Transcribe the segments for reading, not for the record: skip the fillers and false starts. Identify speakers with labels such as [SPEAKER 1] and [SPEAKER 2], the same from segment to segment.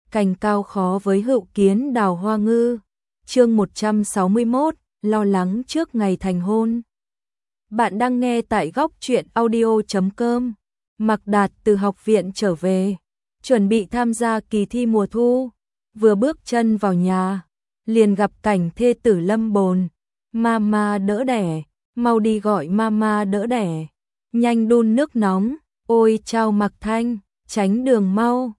[SPEAKER 1] cành cao khó với hữu kiến đào hoa ngư. Chương 161, lo lắng trước ngày thành hôn. Bạn đang nghe tại góc truyện audio.com. Mạc Đạt từ học viện trở về, chuẩn bị tham gia kỳ thi mùa thu, vừa bước chân vào nhà, liền gặp cảnh thê tử lâm bồn. Mama đỡ đẻ, mau đi gọi mama đỡ đẻ, nhanh đun nước nóng, ôi chao Mạc Thanh, tránh đường mau,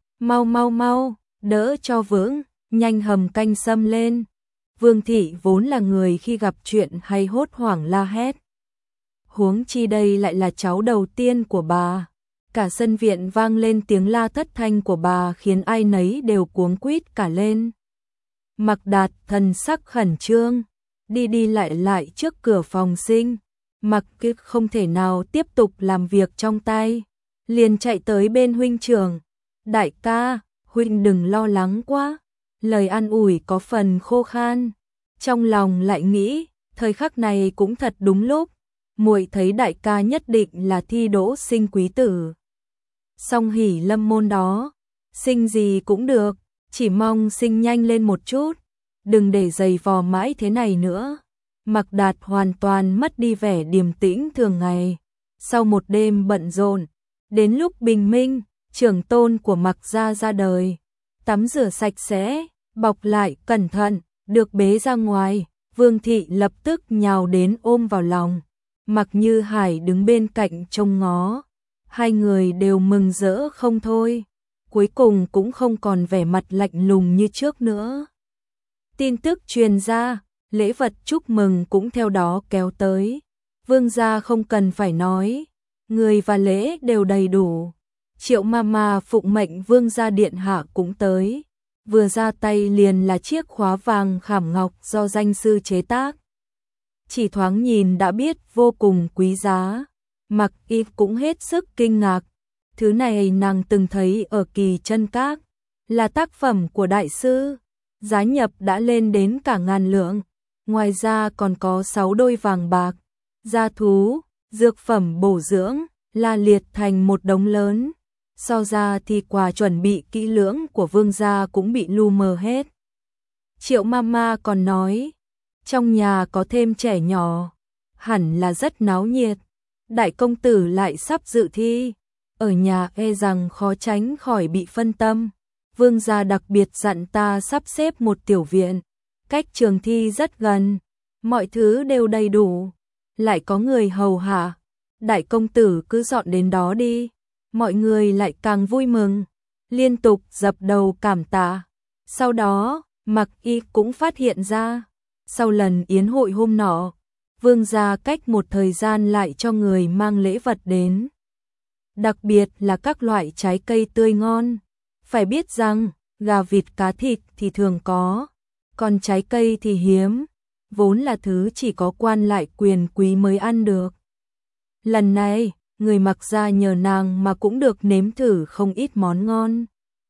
[SPEAKER 1] mau, đỡ cho vững, nhanh hầm canh sâm lên. Vương thị vốn là người khi gặp chuyện hay hốt hoảng la hét. Huống chi đây lại là cháu đầu tiên của bà. Cả sân viện vang lên tiếng la thất thanh của bà khiến ai nấy đều cuống quýt cả lên. Mạc Đạt thần sắc khẩn trương, đi lại trước cửa phòng sinh. Mạc Kiệt không thể nào tiếp tục làm việc trong tay, liền chạy tới bên huynh trưởng. Đại ca, huynh đừng lo lắng quá. Lời an ủi có phần khô khan, trong lòng lại nghĩ, thời khắc này cũng thật đúng lúc, muội thấy đại ca nhất định là thi đỗ sinh quý tử. Song hỉ lâm môn đó, sinh gì cũng được, chỉ mong sinh nhanh lên một chút, đừng để giày vò mãi thế này nữa. Mạc Đạt hoàn toàn mất đi vẻ điềm tĩnh thường ngày. Sau một đêm bận rộn, đến lúc bình minh, trưởng tôn của Mạc gia ra đời. Tắm rửa sạch sẽ, bọc lại cẩn thận, được bế ra ngoài. Vương thị lập tức nhào đến ôm vào lòng. Mạc Như Hải đứng bên cạnh trông ngó. Hai người đều mừng rỡ không thôi, cuối cùng cũng không còn vẻ mặt lạnh lùng như trước nữa. Tin tức truyền ra, lễ vật chúc mừng cũng theo đó kéo tới. Vương gia không cần phải nói, người và lễ đều đầy đủ. Triệu mama phụng mệnh vương gia điện hạ cũng tới, vừa ra tay liền là chiếc khóa vàng khảm ngọc do danh sư chế tác. Chỉ thoáng nhìn đã biết vô cùng quý giá. Mạc Y cũng hết sức kinh ngạc, thứ này nàng từng thấy ở Kỳ Chân Các, là tác phẩm của đại sư, giá nhập đã lên đến cả ngàn lượng, ngoài ra còn có 6 đôi vàng bạc, gia thú, dược phẩm bổ dưỡng, la liệt thành một đống lớn, so ra thì quà chuẩn bị kỹ lưỡng của vương gia cũng bị lu mờ hết. Triệu mama còn nói, trong nhà có thêm trẻ nhỏ, hẳn là rất náo nhiệt. Đại công tử lại sắp dự thi, ở nhà e rằng khó tránh khỏi bị phân tâm. Vương gia đặc biệt dặn ta sắp xếp một tiểu viện, cách trường thi rất gần, mọi thứ đều đầy đủ, lại có người hầu hạ. Đại công tử cứ dọn đến đó đi. Mọi người lại càng vui mừng, liên tục dập đầu cảm tạ. Sau đó, Mạc Y cũng phát hiện ra, sau lần yến hội hôm nọ, vương gia cách một thời gian lại cho người mang lễ vật đến. Đặc biệt là các loại trái cây tươi ngon. Phải biết rằng, gà vịt cá thịt thì thường có, còn trái cây thì hiếm, vốn là thứ chỉ có quan lại quyền quý mới ăn được. Lần này, người Mạc gia nhờ nàng mà cũng được nếm thử không ít món ngon.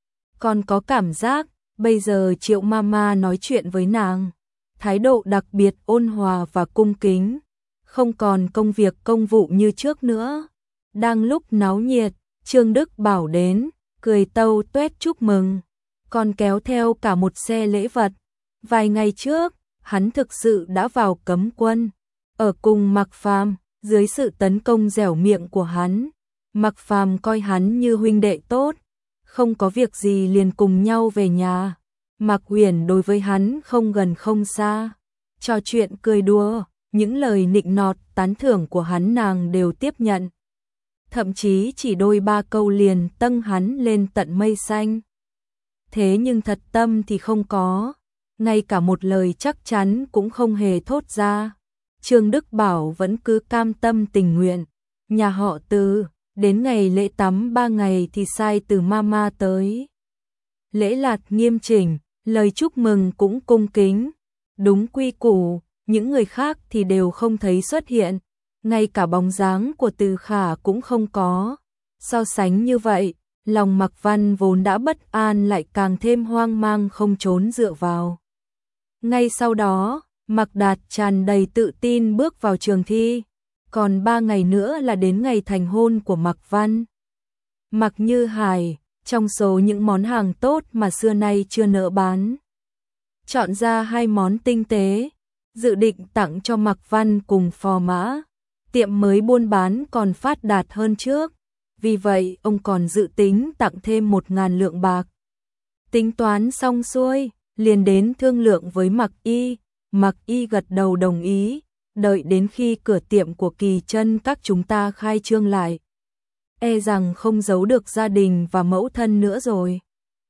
[SPEAKER 1] Còn có cảm giác, bây giờ Triệu mama nói chuyện với nàng, thái độ đặc biệt ôn hòa và cung kính, không còn công việc công vụ như trước nữa. Đang lúc náo nhiệt, Trương Đức Bảo đến, cười tâu tuét chúc mừng, còn kéo theo cả một xe lễ vật. Vài ngày trước, hắn thực sự đã vào cấm quân, ở cùng Mạc Phàm, dưới sự tấn công dẻo miệng của hắn. Mạc Phàm coi hắn như huynh đệ tốt, không có việc gì liền cùng nhau về nhà. Mạc Huyền đối với hắn không gần không xa, trò chuyện cười đùa, những lời nịnh nọt tán thưởng của hắn nàng đều tiếp nhận. Thậm chí chỉ đôi ba câu liền tâng hắn lên tận mây xanh. Thế nhưng thật tâm thì không có, ngay cả một lời chắc chắn cũng không hề thốt ra. Trương Đức Bảo vẫn cứ cam tâm tình nguyện. Nhà họ Từ, đến ngày lễ tắm 3 ngày thì sai từ mama tới. Lễ lạt nghiêm chỉnh, lời chúc mừng cũng cung kính, đúng quy củ, những người khác thì đều không thấy xuất hiện, ngay cả bóng dáng của Từ Khả cũng không có. So sánh như vậy, lòng Mạc Văn vốn đã bất an lại càng thêm hoang mang không trốn dựa vào. Ngay sau đó, Mạc Đạt tràn đầy tự tin bước vào trường thi, còn 3 ngày nữa là đến ngày thành hôn của Mạc Văn. Mạc Như Hải, Trong số những món hàng tốt mà xưa nay chưa nỡ bán, chọn ra 2 món tinh tế, dự định tặng cho Mạc Văn cùng Phò Mã. Tiệm mới buôn bán còn phát đạt hơn trước, vì vậy ông còn dự tính tặng thêm 1.000 lượng bạc. Tính toán xong xuôi, liền đến thương lượng với Mạc Y. Mạc Y gật đầu đồng ý, đợi đến khi cửa tiệm của Kỳ Chân các chúng ta khai trương lại, e rằng không giấu được gia đình và mẫu thân nữa rồi.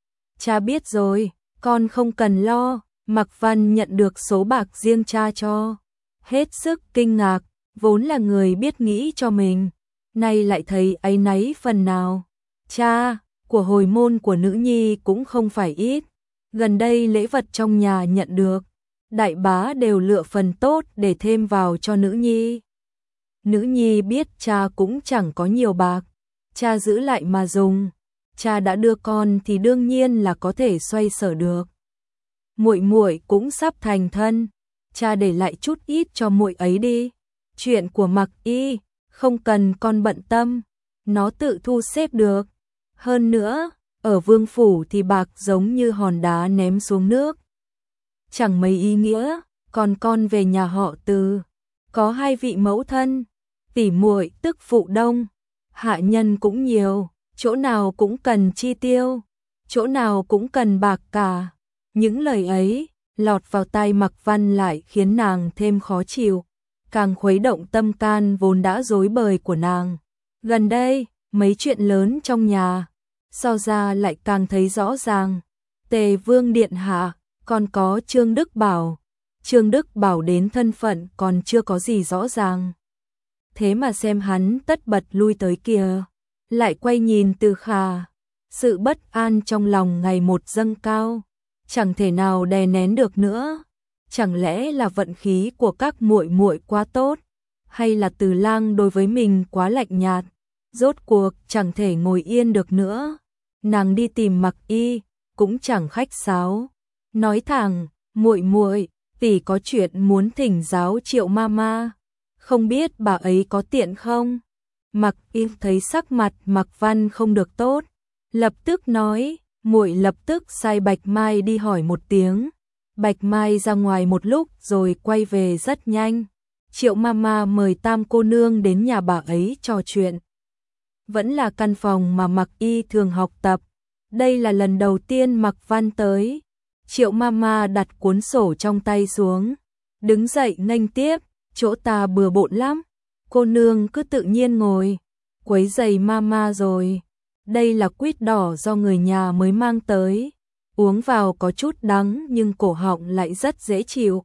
[SPEAKER 1] Cha biết rồi, con không cần lo. Mạc Văn nhận được số bạc riêng cha cho, hết sức kinh ngạc, vốn là người biết nghĩ cho mình, nay lại thấy áy náy phần nào. Cha, của hồi môn của nữ nhi cũng không phải ít, gần đây lễ vật trong nhà nhận được, đại bá đều lựa phần tốt để thêm vào cho nữ nhi. Nữ nhi biết cha cũng chẳng có nhiều bạc, cha giữ lại mà dùng, cha đã đưa con thì đương nhiên là có thể xoay sở được. Muội muội cũng sắp thành thân, cha để lại chút ít cho muội ấy đi. Chuyện của Mạc Y không cần con bận tâm, nó tự thu xếp được. Hơn nữa, ở vương phủ thì bạc giống như hòn đá ném xuống nước, chẳng mấy ý nghĩa. Còn con về nhà họ Từ, có 2 vị mẫu thân, tỷ muội tức phụ đông, hạ nhân cũng nhiều, chỗ nào cũng cần chi tiêu, chỗ nào cũng cần bạc cả. Những lời ấy lọt vào tai Mạc Văn lại khiến nàng thêm khó chịu, càng khuấy động tâm can vốn đã rối bời của nàng. Gần đây, mấy chuyện lớn trong nhà, so ra lại càng thấy rõ ràng. Tề Vương điện hạ, còn có Trương Đức Bảo. Trương Đức Bảo đến thân phận còn chưa có gì rõ ràng. Thế mà xem hắn tất bật lui tới kìa, lại quay nhìn Từ Khả. Sự bất an trong lòng ngày một dâng cao, chẳng thể nào đè nén được nữa. Chẳng lẽ là vận khí của các muội muội quá tốt, hay là Từ Lang đối với mình quá lạnh nhạt, rốt cuộc chẳng thể ngồi yên được nữa. Nàng đi tìm Mạc Y, cũng chẳng khách sáo, nói thẳng, muội muội, tỷ có chuyện muốn thỉnh giáo Triệu mama, không biết bà ấy có tiện không? Mạc Y thấy sắc mặt Mạc Văn không được tốt, lập tức nói, muội lập tức sai Bạch Mai đi hỏi một tiếng. Bạch Mai ra ngoài một lúc rồi quay về rất nhanh. Triệu mama mời Tam cô nương đến nhà bà ấy trò chuyện. Vẫn là căn phòng mà Mạc Y thường học tập. Đây là lần đầu tiên Mạc Văn tới. Triệu mama đặt cuốn sổ trong tay xuống, đứng dậy nghênh tiếp, chỗ ta bừa bộn lắm, cô nương cứ tự nhiên ngồi, quấy giày mama rồi. Đây là quýt đỏ do người nhà mới mang tới, uống vào có chút đắng nhưng cổ họng lại rất dễ chịu.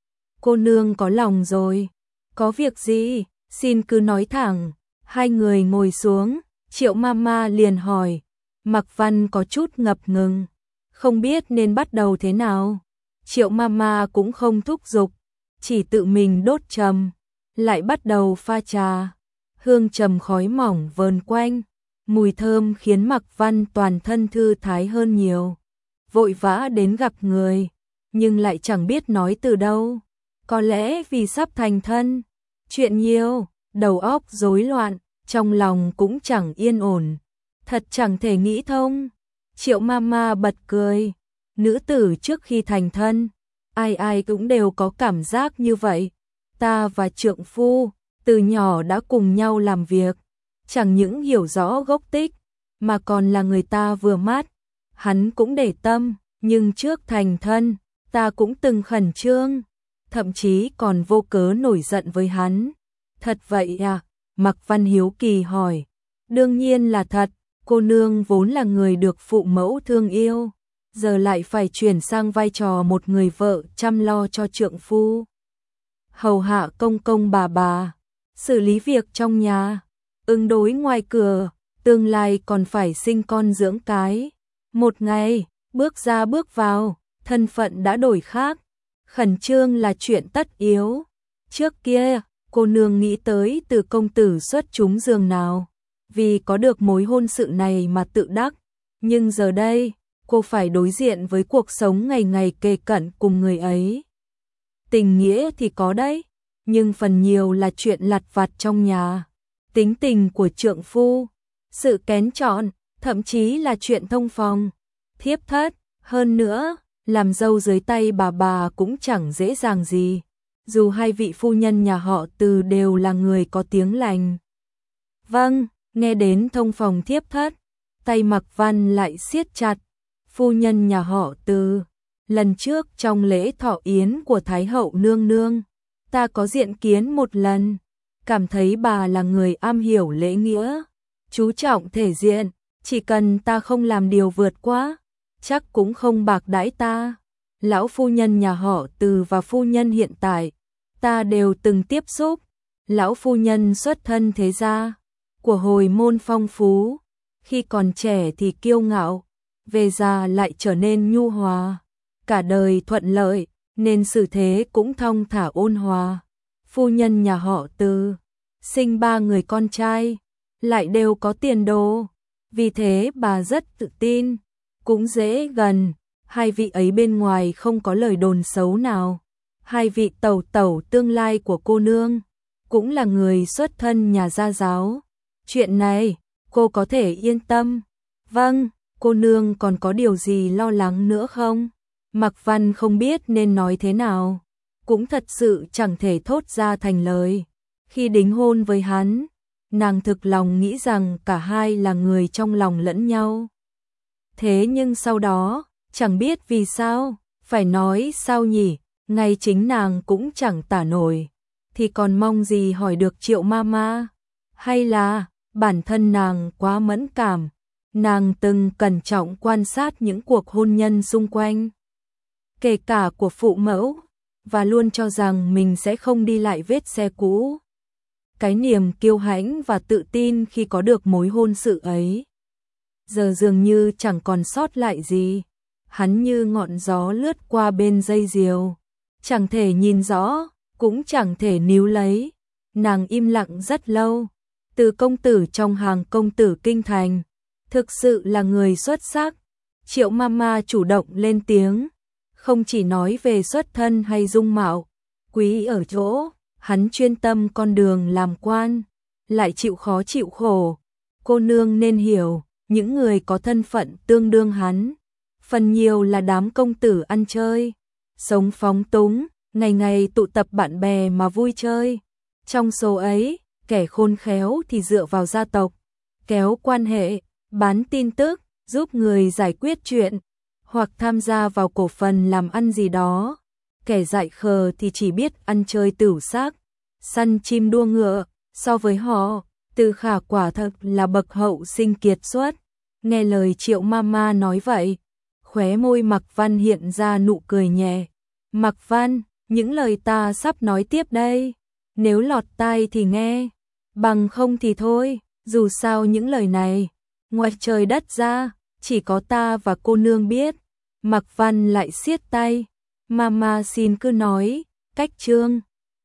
[SPEAKER 1] Cô nương có lòng rồi, có việc gì, xin cứ nói thẳng. Hai người ngồi xuống, Triệu mama liền hỏi. Mạc Văn có chút ngập ngừng, không biết nên bắt đầu thế nào. Triệu mama cũng không thúc giục, chỉ tự mình đốt trầm, lại bắt đầu pha trà. Hương trầm khói mỏng vờn quanh, mùi thơm khiến Mạc Văn toàn thân thư thái hơn nhiều. Vội vã đến gặp người, nhưng lại chẳng biết nói từ đâu. Có lẽ vì sắp thành thân, chuyện nhiều, đầu óc rối loạn, trong lòng cũng chẳng yên ổn. Thật chẳng thể nghĩ thông. Triệu mama bật cười. Nữ tử trước khi thành thân, ai ai cũng đều có cảm giác như vậy. Ta và trượng phu, từ nhỏ đã cùng nhau làm việc. Chẳng những hiểu rõ gốc tích, mà còn là người ta vừa mắt. Hắn cũng để tâm, nhưng trước thành thân, ta cũng từng khẩn trương. Thậm chí còn vô cớ nổi giận với hắn. Thật vậy à? Mạc Văn hiếu kỳ hỏi. Đương nhiên là thật. Cô nương vốn là người được phụ mẫu thương yêu, giờ lại phải chuyển sang vai trò một người vợ chăm lo cho trượng phu, hầu hạ công công bà, xử lý việc trong nhà, ứng đối ngoài cửa, tương lai còn phải sinh con dưỡng cái. Một ngày, bước ra bước vào, thân phận đã đổi khác, khẩn trương là chuyện tất yếu. Trước kia, cô nương nghĩ tới Từ công tử xuất chúng giường nào, vì có được mối hôn sự này mà tự đắc, nhưng giờ đây, cô phải đối diện với cuộc sống ngày ngày kề cận cùng người ấy. Tình nghĩa thì có đấy, nhưng phần nhiều là chuyện lặt vặt trong nhà. Tính tình của trượng phu, sự kén chọn, thậm chí là chuyện thông phòng, thiếp thất, hơn nữa, làm dâu dưới tay bà cũng chẳng dễ dàng gì, dù hai vị phu nhân nhà họ Từ đều là người có tiếng lành. Vâng, nghe đến thông phòng thiếp thất, tay Mạc Văn lại siết chặt, phu nhân nhà họ Từ, lần trước trong lễ thọ yến của Thái hậu nương nương, ta có diện kiến một lần, cảm thấy bà là người am hiểu lễ nghĩa, chú trọng thể diện, chỉ cần ta không làm điều vượt quá, chắc cũng không bạc đãi ta. Lão phu nhân nhà họ Từ và phu nhân hiện tại, ta đều từng tiếp xúc. Lão phu nhân xuất thân thế gia, của hồi môn phong phú, khi còn trẻ thì kiêu ngạo, về già lại trở nên nhu hòa, cả đời thuận lợi, nên xử thế cũng thong thả ôn hòa. Phu nhân nhà họ Từ, sinh 3 người con trai, lại đều có tiền đồ, vì thế bà rất tự tin, cũng dễ gần, hai vị ấy bên ngoài không có lời đồn xấu nào. Hai vị tẩu tẩu tương lai của cô nương, cũng là người xuất thân nhà gia giáo. Chuyện này, cô có thể yên tâm. Vâng, cô nương còn có điều gì lo lắng nữa không? Mạc Văn không biết nên nói thế nào, cũng thật sự chẳng thể thốt ra thành lời. Khi đính hôn với hắn, nàng thực lòng nghĩ rằng cả hai là người trong lòng lẫn nhau. Thế nhưng sau đó, chẳng biết vì sao, phải nói sao nhỉ, ngay chính nàng cũng chẳng tả nổi, thì còn mong gì hỏi được Triệu Mama, hay là bản thân nàng quá mẫn cảm, nàng từng cẩn trọng quan sát những cuộc hôn nhân xung quanh, kể cả của phụ mẫu, và luôn cho rằng mình sẽ không đi lại vết xe cũ. Cái niềm kiêu hãnh và tự tin khi có được mối hôn sự ấy, giờ dường như chẳng còn sót lại gì, hắn như ngọn gió lướt qua bên dây diều, chẳng thể nhìn rõ, cũng chẳng thể níu lấy. Nàng im lặng rất lâu, Từ công tử trong hàng công tử kinh thành, thực sự là người xuất sắc. Triệu Mama chủ động lên tiếng, không chỉ nói về xuất thân hay dung mạo, quý ở chỗ, hắn chuyên tâm con đường làm quan, lại chịu khó chịu khổ. Cô nương nên hiểu, những người có thân phận tương đương hắn, phần nhiều là đám công tử ăn chơi, sống phóng túng, ngày ngày tụ tập bạn bè mà vui chơi. Trong số ấy, kẻ khôn khéo thì dựa vào gia tộc, kéo quan hệ, bán tin tức, giúp người giải quyết chuyện, hoặc tham gia vào cổ phần làm ăn gì đó. Kẻ dại khờ thì chỉ biết ăn chơi tửu xác, săn chim đua ngựa. So với họ, Từ Khả quả thật là bậc hậu sinh kiệt xuất. Nghe lời Triệu Mama nói vậy, khóe môi Mạc Văn hiện ra nụ cười nhẹ. Mạc Văn, những lời ta sắp nói tiếp đây, nếu lọt tai thì nghe, bằng không thì thôi. Dù sao những lời này, ngoài trời đất ra, chỉ có ta và cô nương biết. Mạc Văn lại siết tay. Mama xin cứ nói, cách chương